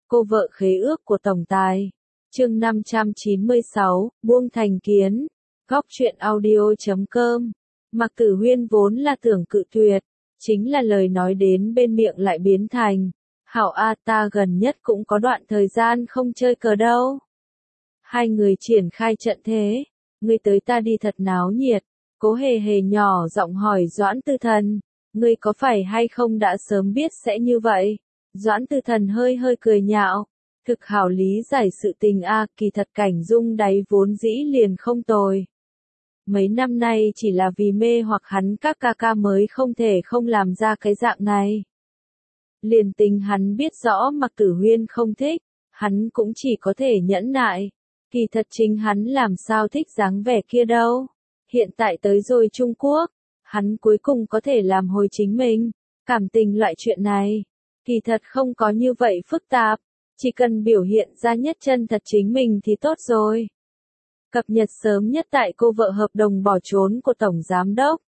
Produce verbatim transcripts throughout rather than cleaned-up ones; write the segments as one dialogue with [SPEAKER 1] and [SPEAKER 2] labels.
[SPEAKER 1] Cô vợ khế ước của tổng tài. Chương năm trăm chín mươi sáu, buông thành kiến. Góc truyện audio chấm com. Mạc Tử Huyên vốn là tưởng cự tuyệt, chính là lời nói đến bên miệng lại biến thành, Hảo a, ta gần nhất cũng có đoạn thời gian không chơi cờ đâu. Hai người triển khai trận thế, ngươi tới ta đi thật náo nhiệt. Cố hề hề nhỏ giọng hỏi Doãn Tư Thần, ngươi có phải hay không đã sớm biết sẽ như vậy? Doãn Tư Thần hơi hơi cười nhạo, thực hảo lý giải sự tình a, kỳ thật Cảnh Dung đáy vốn dĩ liền không tồi. Mấy năm nay chỉ là vì mê hoặc hắn các ca ca mới không thể không làm ra cái dạng này. Liền tình hắn biết rõ Mạc Tử Huyên không thích, hắn cũng chỉ có thể nhẫn nại. Kỳ thật chính hắn làm sao thích dáng vẻ kia đâu. Hiện tại tới rồi Trung Quốc, hắn cuối cùng có thể làm hồi chính mình. Cảm tình loại chuyện này, kỳ thật không có như vậy phức tạp, chỉ cần biểu hiện ra nhất chân thật chính mình thì tốt rồi. Cập nhật sớm nhất tại cô vợ hợp đồng bỏ trốn của Tổng Giám Đốc.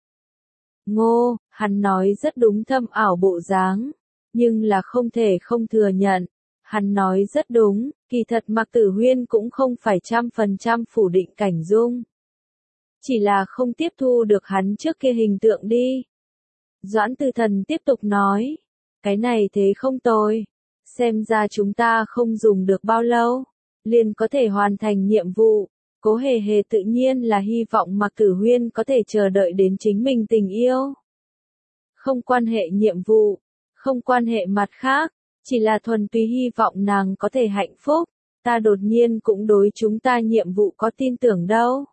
[SPEAKER 1] Ngô, hắn nói rất đúng thâm ảo bộ dáng, nhưng là không thể không thừa nhận. Hắn nói rất đúng, kỳ thật Mạc Tử Huyên cũng không phải trăm phần trăm phủ định Cảnh Dung. Chỉ là không tiếp thu được hắn trước kia hình tượng đi. Doãn Tư Thần tiếp tục nói, cái này thế không tồi, xem ra chúng ta không dùng được bao lâu, liền có thể hoàn thành nhiệm vụ. Cố hề hề tự nhiên là hy vọng Mạc Tử Huyên có thể chờ đợi đến chính mình tình yêu. Không quan hệ nhiệm vụ, không quan hệ mặt khác, chỉ là thuần túy hy vọng nàng có thể hạnh phúc, ta đột nhiên cũng đối chúng ta nhiệm vụ có tin tưởng đâu.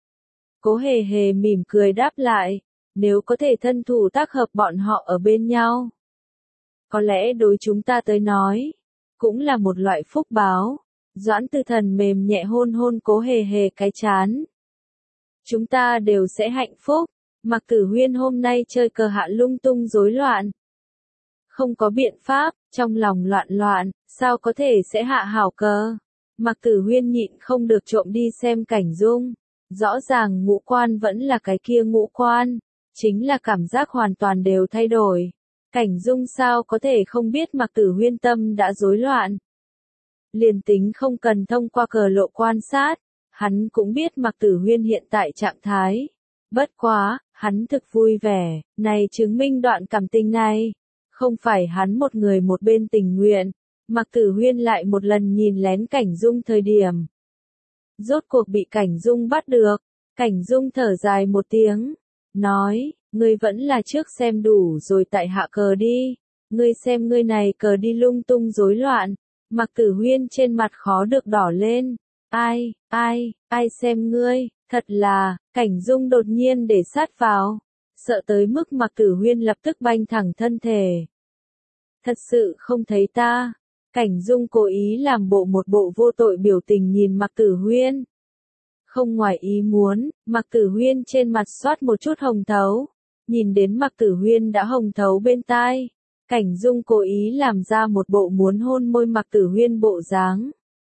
[SPEAKER 1] Cố hề hề mỉm cười đáp lại, nếu có thể thân thủ tác hợp bọn họ ở bên nhau. Có lẽ đối chúng ta tới nói, cũng là một loại phúc báo. Doãn Tư Thần mềm nhẹ hôn hôn Cố hề hề cái chán. Chúng ta đều sẽ hạnh phúc. Mạc Tử Huyên hôm nay chơi cờ hạ lung tung rối loạn. Không có biện pháp, trong lòng loạn loạn, sao có thể sẽ hạ hảo cờ. Mạc Tử Huyên nhịn không được trộm đi xem Cảnh Dung. Rõ ràng ngũ quan vẫn là cái kia ngũ quan, chính là cảm giác hoàn toàn đều thay đổi. Cảnh Dung sao có thể không biết Mạc Tử Huyên tâm đã rối loạn. Liền tính không cần thông qua cờ lộ quan sát, hắn cũng biết Mạc Tử Huyên hiện tại trạng thái. Bất quá, hắn thực vui vẻ, này chứng minh đoạn cảm tình này. Không phải hắn một người một bên tình nguyện, Mạc Tử Huyên lại một lần nhìn lén Cảnh Dung thời điểm. Rốt cuộc bị Cảnh Dung bắt được, Cảnh Dung thở dài một tiếng, nói, ngươi vẫn là trước xem đủ rồi tại hạ cờ đi, ngươi xem ngươi này cờ đi lung tung rối loạn. Mạc Tử Huyên trên mặt khó được đỏ lên, ai, ai, ai xem ngươi, thật là, Cảnh Dung đột nhiên để sát vào, sợ tới mức Mạc Tử Huyên lập tức banh thẳng thân thể. Thật sự không thấy ta. Cảnh Dung cố ý làm bộ một bộ vô tội biểu tình nhìn Mạc Tử Huyên. Không ngoài ý muốn, Mạc Tử Huyên trên mặt xoát một chút hồng thấu. Nhìn đến Mạc Tử Huyên đã hồng thấu bên tai. Cảnh Dung cố ý làm ra một bộ muốn hôn môi Mạc Tử Huyên bộ dáng.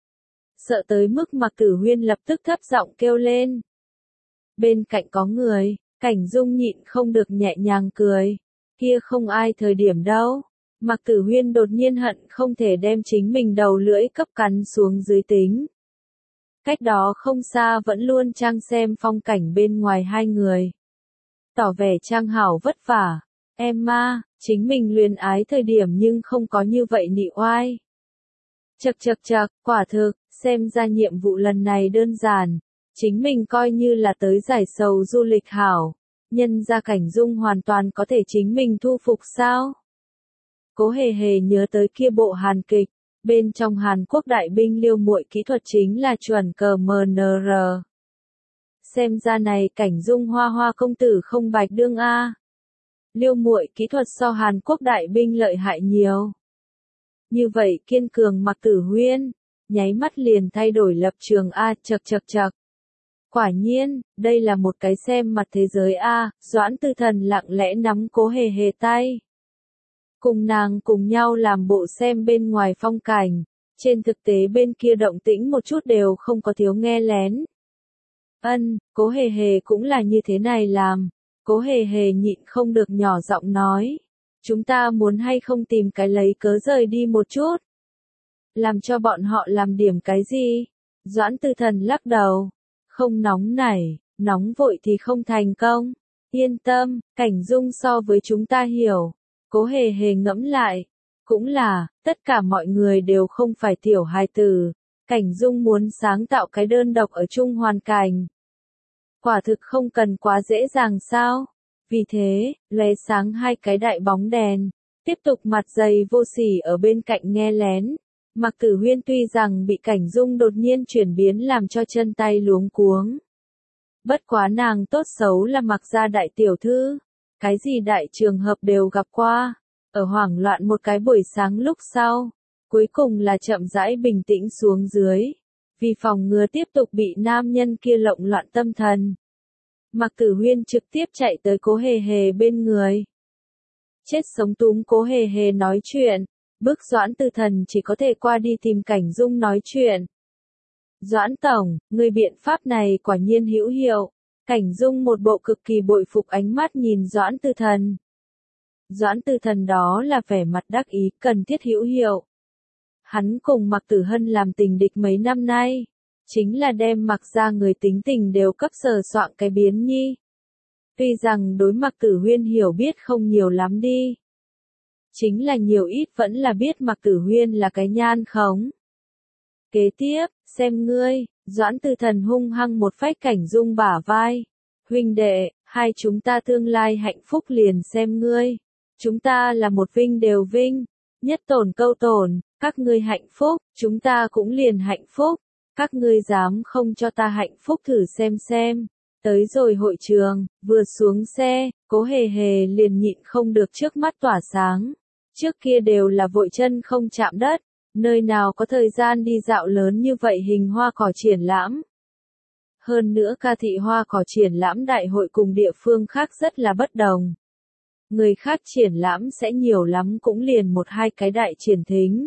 [SPEAKER 1] Sợ tới mức Mạc Tử Huyên lập tức thấp giọng kêu lên. Bên cạnh có người, Cảnh Dung nhịn không được nhẹ nhàng cười. Kia không ai thời điểm đâu. Mạc Tử Huyên đột nhiên hận không thể đem chính mình đầu lưỡi cấp cắn xuống dưới tính. Cách đó không xa vẫn luôn trang xem phong cảnh bên ngoài hai người. Tỏ vẻ trang hảo vất vả. Emma, chính mình luyến ái thời điểm nhưng không có như vậy nị oai. Chậc chậc chậc, quả thực, xem ra nhiệm vụ lần này đơn giản. Chính mình coi như là tới giải sầu du lịch hảo. Nhân ra Cảnh Dung hoàn toàn có thể chính mình thu phục sao? Cố hề hề nhớ tới kia bộ Hàn kịch, bên trong Hàn Quốc đại binh Liêu Muội kỹ thuật chính là chuẩn cờ em en rờ. Xem ra này Cảnh Dung hoa hoa công tử không bạch đương a. Liêu Muội kỹ thuật so Hàn Quốc đại binh lợi hại nhiều. Như vậy kiên cường Mạc Tử Huyên, nháy mắt liền thay đổi lập trường a, chậc chậc chậc. Quả nhiên, đây là một cái xem mặt thế giới a, Doãn Tư Thần lặng lẽ nắm Cố hề hề tay. Cùng nàng cùng nhau làm bộ xem bên ngoài phong cảnh, trên thực tế bên kia động tĩnh một chút đều không có thiếu nghe lén. Ân, Cố hề hề cũng là như thế này làm. Cố hề hề nhịn không được nhỏ giọng nói. Chúng ta muốn hay không tìm cái lấy cớ rời đi một chút. làm cho bọn họ làm điểm cái gì? Doãn Tư Thần lắc đầu. Không nóng nảy, nóng vội thì không thành công. Yên tâm, Cảnh Dung so với chúng ta hiểu. Cố Hề Hề ngẫm lại. Cũng là, tất cả mọi người đều không phải tiểu hài tử. Cảnh Dung muốn sáng tạo cái đơn độc ở chung hoàn cảnh. Quả thực không cần quá dễ dàng sao? Vì thế, lóe sáng hai cái đại bóng đèn. Tiếp tục mặt dày vô sỉ ở bên cạnh nghe lén. Mạc Tử Huyên tuy rằng bị Cảnh Dung đột nhiên chuyển biến làm cho chân tay luống cuống. Bất quá nàng tốt xấu là Mạc gia đại tiểu thư. Cái gì đại trường hợp đều gặp qua. Ở hoảng loạn một cái buổi sáng lúc sau. Cuối cùng là chậm rãi bình tĩnh xuống dưới. Vì phòng ngừa tiếp tục bị nam nhân kia lộng loạn tâm thần. Mạc Tử Huyên trực tiếp chạy tới Cố Hề Hề bên người. Chết sống túm Cố Hề Hề nói chuyện. Bức Doãn Tư Thần chỉ có thể qua đi tìm Cảnh Dung nói chuyện. Doãn Tổng, người biện pháp này quả nhiên hữu hiệu. Cảnh Dung một bộ cực kỳ bội phục ánh mắt nhìn Doãn Tư Thần. Doãn Tư Thần đó là vẻ mặt đắc ý, cần thiết hữu hiệu. Hắn cùng Mạc Tử Hân làm tình địch mấy năm nay. Chính là đem Mạc gia người tính tình đều cấp sờ soạng cái biến nhi. Tuy rằng đối Mạc Tử Huyên hiểu biết không nhiều lắm đi. Chính là nhiều ít vẫn là biết Mạc Tử Huyên là cái nhan khống. Kế tiếp, xem ngươi, Doãn Tư Thần hung hăng một phách Cảnh Dung bả vai. Huynh đệ, hai chúng ta tương lai hạnh phúc liền xem ngươi. Chúng ta là một vinh đều vinh, nhất tổn câu tổn, các ngươi hạnh phúc, chúng ta cũng liền hạnh phúc. Các ngươi dám không cho ta hạnh phúc thử xem xem. Tới rồi hội trường, vừa xuống xe, Cố Hề Hề liền nhịn không được trước mắt tỏa sáng. Trước kia đều là vội chân không chạm đất, nơi nào có thời gian đi dạo lớn như vậy hình hoa cỏ triển lãm. Hơn nữa ca thị hoa cỏ triển lãm đại hội cùng địa phương khác rất là bất đồng. Người khác triển lãm sẽ nhiều lắm cũng liền một hai cái đại triển thính.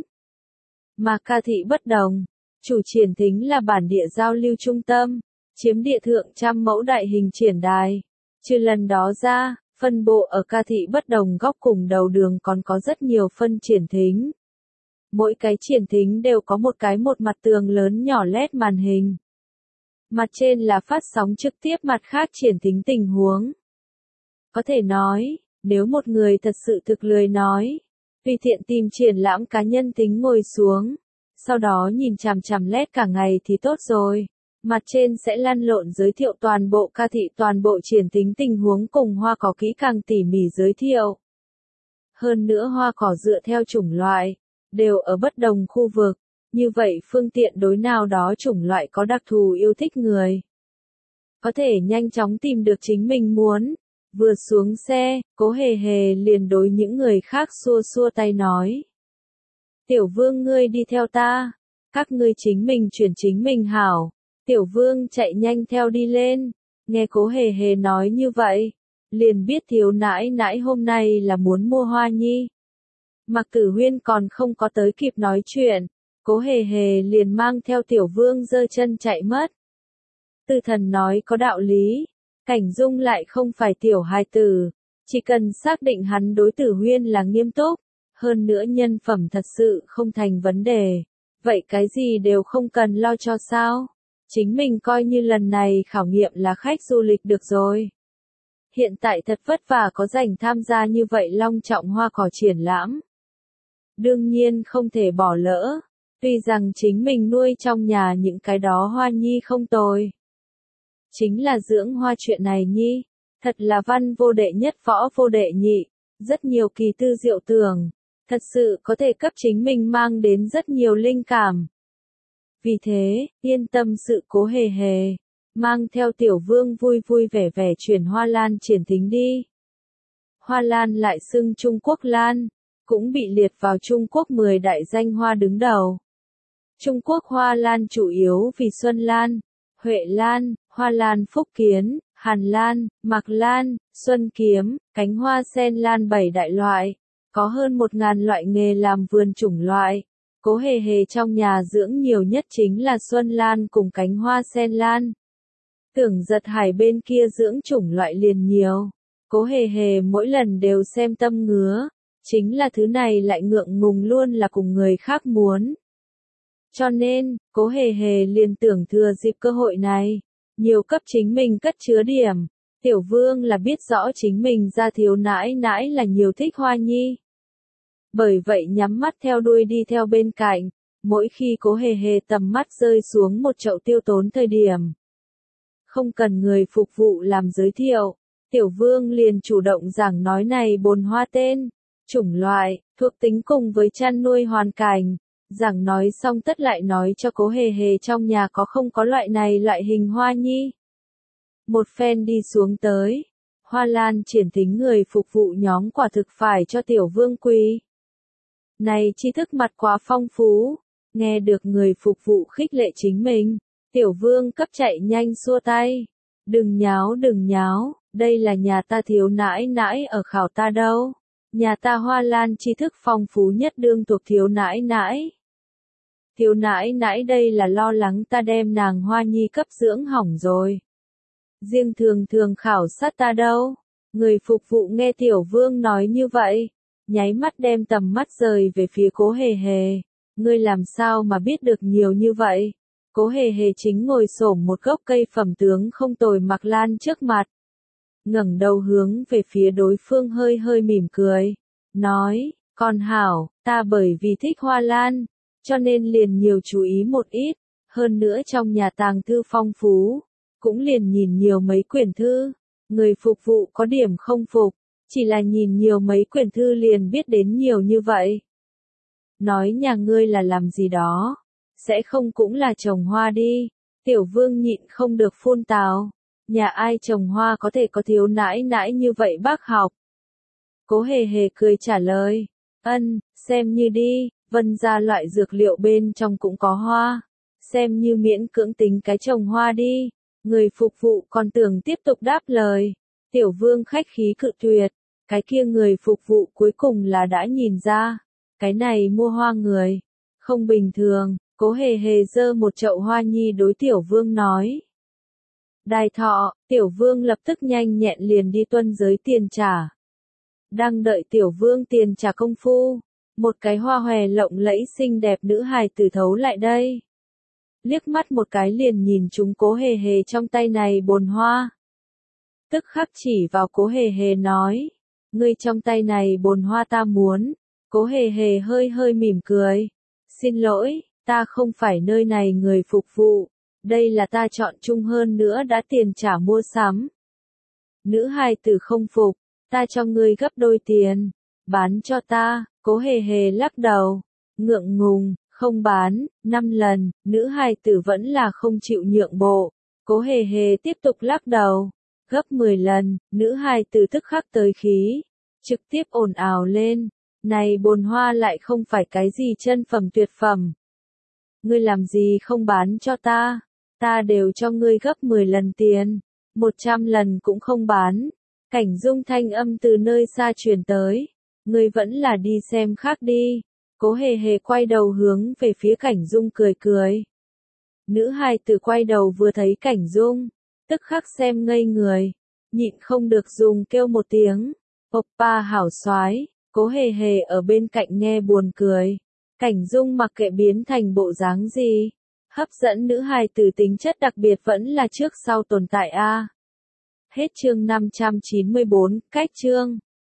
[SPEAKER 1] Mà ca thị bất đồng, chủ triển thính là bản địa giao lưu trung tâm, chiếm địa thượng trăm mẫu đại hình triển đài. Trừ lần đó ra, phân bộ ở ca thị bất đồng góc cùng đầu đường còn có rất nhiều phân triển thính. Mỗi cái triển thính đều có một cái một mặt tường lớn nhỏ led màn hình. Mặt trên là phát sóng trực tiếp mặt khác triển thính tình huống. Có thể nói, nếu một người thật sự thực lười nói, tùy tiện tìm triển lãm cá nhân tính ngồi xuống, sau đó nhìn chằm chằm led cả ngày thì tốt rồi. Mặt trên sẽ lăn lộn giới thiệu toàn bộ ca thị toàn bộ triển thính tình huống cùng hoa cỏ kỹ càng tỉ mỉ giới thiệu. Hơn nữa hoa cỏ dựa theo chủng loại, đều ở bất đồng khu vực, như vậy phương tiện đối nào đó chủng loại có đặc thù yêu thích người. Có thể nhanh chóng tìm được chính mình muốn. Vừa xuống xe, Cố Hề Hề liền đối những người khác xua xua tay nói. Tiểu Vương ngươi đi theo ta, các ngươi chính mình chuyển chính mình hảo. Tiểu Vương chạy nhanh theo đi lên, nghe Cố Hề Hề nói như vậy, liền biết thiếu nãi nãi hôm nay là muốn mua hoa nhi. Mạc Tử Huyên còn không có tới kịp nói chuyện, Cố Hề Hề liền mang theo Tiểu Vương giơ chân chạy mất. Tư Thần nói có đạo lý, Cảnh Dung lại không phải tiểu hài tử, chỉ cần xác định hắn đối Tử Huyên là nghiêm túc, hơn nữa nhân phẩm thật sự không thành vấn đề, vậy cái gì đều không cần lo cho sao. Chính mình coi như lần này khảo nghiệm là khách du lịch được rồi. Hiện tại thật vất vả có rảnh tham gia như vậy long trọng hoa cỏ triển lãm. Đương nhiên không thể bỏ lỡ, tuy rằng chính mình nuôi trong nhà những cái đó hoa nhi không tồi. Chính là dưỡng hoa chuyện này nhi, thật là văn vô đệ nhất võ vô đệ nhị, rất nhiều kỳ tư diệu tưởng, thật sự có thể cấp chính mình mang đến rất nhiều linh cảm. Vì thế, yên tâm sự Cố Hề Hề, mang theo Tiểu Vương vui vui vẻ vẻ chuyển hoa lan triển thính đi. Hoa lan lại xưng Trung Quốc lan, cũng bị liệt vào Trung Quốc mười đại danh hoa đứng đầu. Trung Quốc hoa lan chủ yếu vì Xuân Lan, Huệ Lan, Hoa Lan Phúc Kiến, Hàn Lan, Mạc Lan, Xuân Kiếm, cánh hoa sen lan bảy đại loại, có hơn một ngàn loại nghề làm vườn chủng loại. Cố Hề Hề trong nhà dưỡng nhiều nhất chính là Xuân Lan cùng cánh hoa sen lan. Tưởng Giật Hải bên kia dưỡng chủng loại liền nhiều. Cố Hề Hề mỗi lần đều xem tâm ngứa, chính là thứ này lại ngượng ngùng luôn là cùng người khác muốn. Cho nên, Cố Hề Hề liền tưởng thừa dịp cơ hội này, nhiều cấp chính mình cất chứa điểm. Tiểu Vương là biết rõ chính mình ra thiếu nãi nãi là nhiều thích Hoa Nhi. Bởi vậy nhắm mắt theo đuôi đi theo bên cạnh, mỗi khi Cố Hề Hề tầm mắt rơi xuống một chậu tiêu tốn thời điểm. Không cần người phục vụ làm giới thiệu, Tiểu Vương liền chủ động giảng nói này bồn hoa tên, chủng loại, thuộc tính cùng với chăn nuôi hoàn cảnh. Giảng nói xong tất lại nói cho Cố Hề Hề trong nhà có không có loại này loại hình Hoa Nhi. Một phen đi xuống tới, Hoa Lan triển tính người phục vụ nhóm quả thực phải cho Tiểu Vương quỳ. Này tri thức mặt quá phong phú, nghe được người phục vụ khích lệ chính mình, Tiểu Vương cấp chạy nhanh xua tay. Đừng nháo đừng nháo, đây là nhà ta thiếu nãi nãi ở khảo ta đâu. Nhà ta Hoa Lan tri thức phong phú nhất đương thuộc thiếu nãi nãi. Thiếu nãi nãi đây là lo lắng ta đem nàng Hoa Nhi cấp dưỡng hỏng rồi. Riêng thường thường khảo sát ta đâu. Người phục vụ nghe Tiểu Vương nói như vậy, nháy mắt đem tầm mắt rời về phía Cố Hề Hề. Ngươi làm sao mà biết được nhiều như vậy? Cố Hề Hề chính ngồi xổm một gốc cây phẩm tướng không tồi Mạc Lan trước mặt. Ngẩng đầu hướng về phía đối phương hơi hơi mỉm cười. Nói, con hảo, ta bởi vì thích Hoa Lan, cho nên liền nhiều chú ý một ít. Hơn nữa trong nhà tàng thư phong phú, cũng liền nhìn nhiều mấy quyển thư. Người phục vụ có điểm không phục, chỉ là nhìn nhiều mấy quyển thư liền biết đến nhiều như vậy. Nói nhà ngươi là làm gì đó, sẽ không cũng là trồng hoa đi. Tiểu Vương nhịn không được phun tào. Nhà ai trồng hoa có thể có thiếu nãi nãi như vậy bác học. Cố Hề Hề cười trả lời, ân, xem như đi, Vân gia loại dược liệu bên trong cũng có hoa. Xem như miễn cưỡng tính cái trồng hoa đi. Người phục vụ còn tưởng tiếp tục đáp lời. Tiểu Vương khách khí cự tuyệt. Cái kia người phục vụ cuối cùng là đã nhìn ra. Cái này mua hoa người. Không bình thường. Cố Hề Hề giơ một chậu Hoa Nhi đối Tiểu Vương nói. Đài thọ, Tiểu Vương lập tức nhanh nhẹn liền đi tuân giới tiền trả. Đang đợi Tiểu Vương tiền trả công phu. Một cái hoa hòe lộng lẫy xinh đẹp nữ hài tử thấu lại đây. Liếc mắt một cái liền nhìn chúng Cố Hề Hề trong tay này bồn hoa. Tức khắc chỉ vào Cố Hề Hề nói. Ngươi trong tay này bồn hoa ta muốn. Cố Hề Hề hơi hơi mỉm cười. Xin lỗi, ta không phải nơi này người phục vụ. Đây là ta chọn chung hơn nữa đã tiền trả mua sắm. Nữ hài tử không phục. Ta cho ngươi gấp đôi tiền. Bán cho ta. Cố Hề Hề lắc đầu. Ngượng ngùng. Không bán, năm lần, nữ hài tử vẫn là không chịu nhượng bộ. Cố Hề Hề tiếp tục lắc đầu. Gấp mười lần, nữ hài tử tức khắc tới khí. Trực tiếp ồn ào lên. Này bồn hoa lại không phải cái gì chân phẩm tuyệt phẩm. Ngươi làm gì không bán cho ta? Ta đều cho ngươi gấp mười lần tiền. Một trăm lần cũng không bán. Cảnh Dung thanh âm từ nơi xa truyền tới. Ngươi vẫn là đi xem khác đi. Cố Hề Hề quay đầu hướng về phía Cảnh Dung cười cười. Nữ hài tử quay đầu vừa thấy Cảnh Dung, tức khắc xem ngây người, nhịn không được dùng kêu một tiếng. Oppa hảo soái. Cố Hề Hề ở bên cạnh nghe buồn cười. Cảnh Dung mặc kệ biến thành bộ dáng gì, hấp dẫn nữ hài tử tính chất đặc biệt vẫn là trước sau tồn tại a. Hết chương năm trăm chín mươi bốn, cách chương.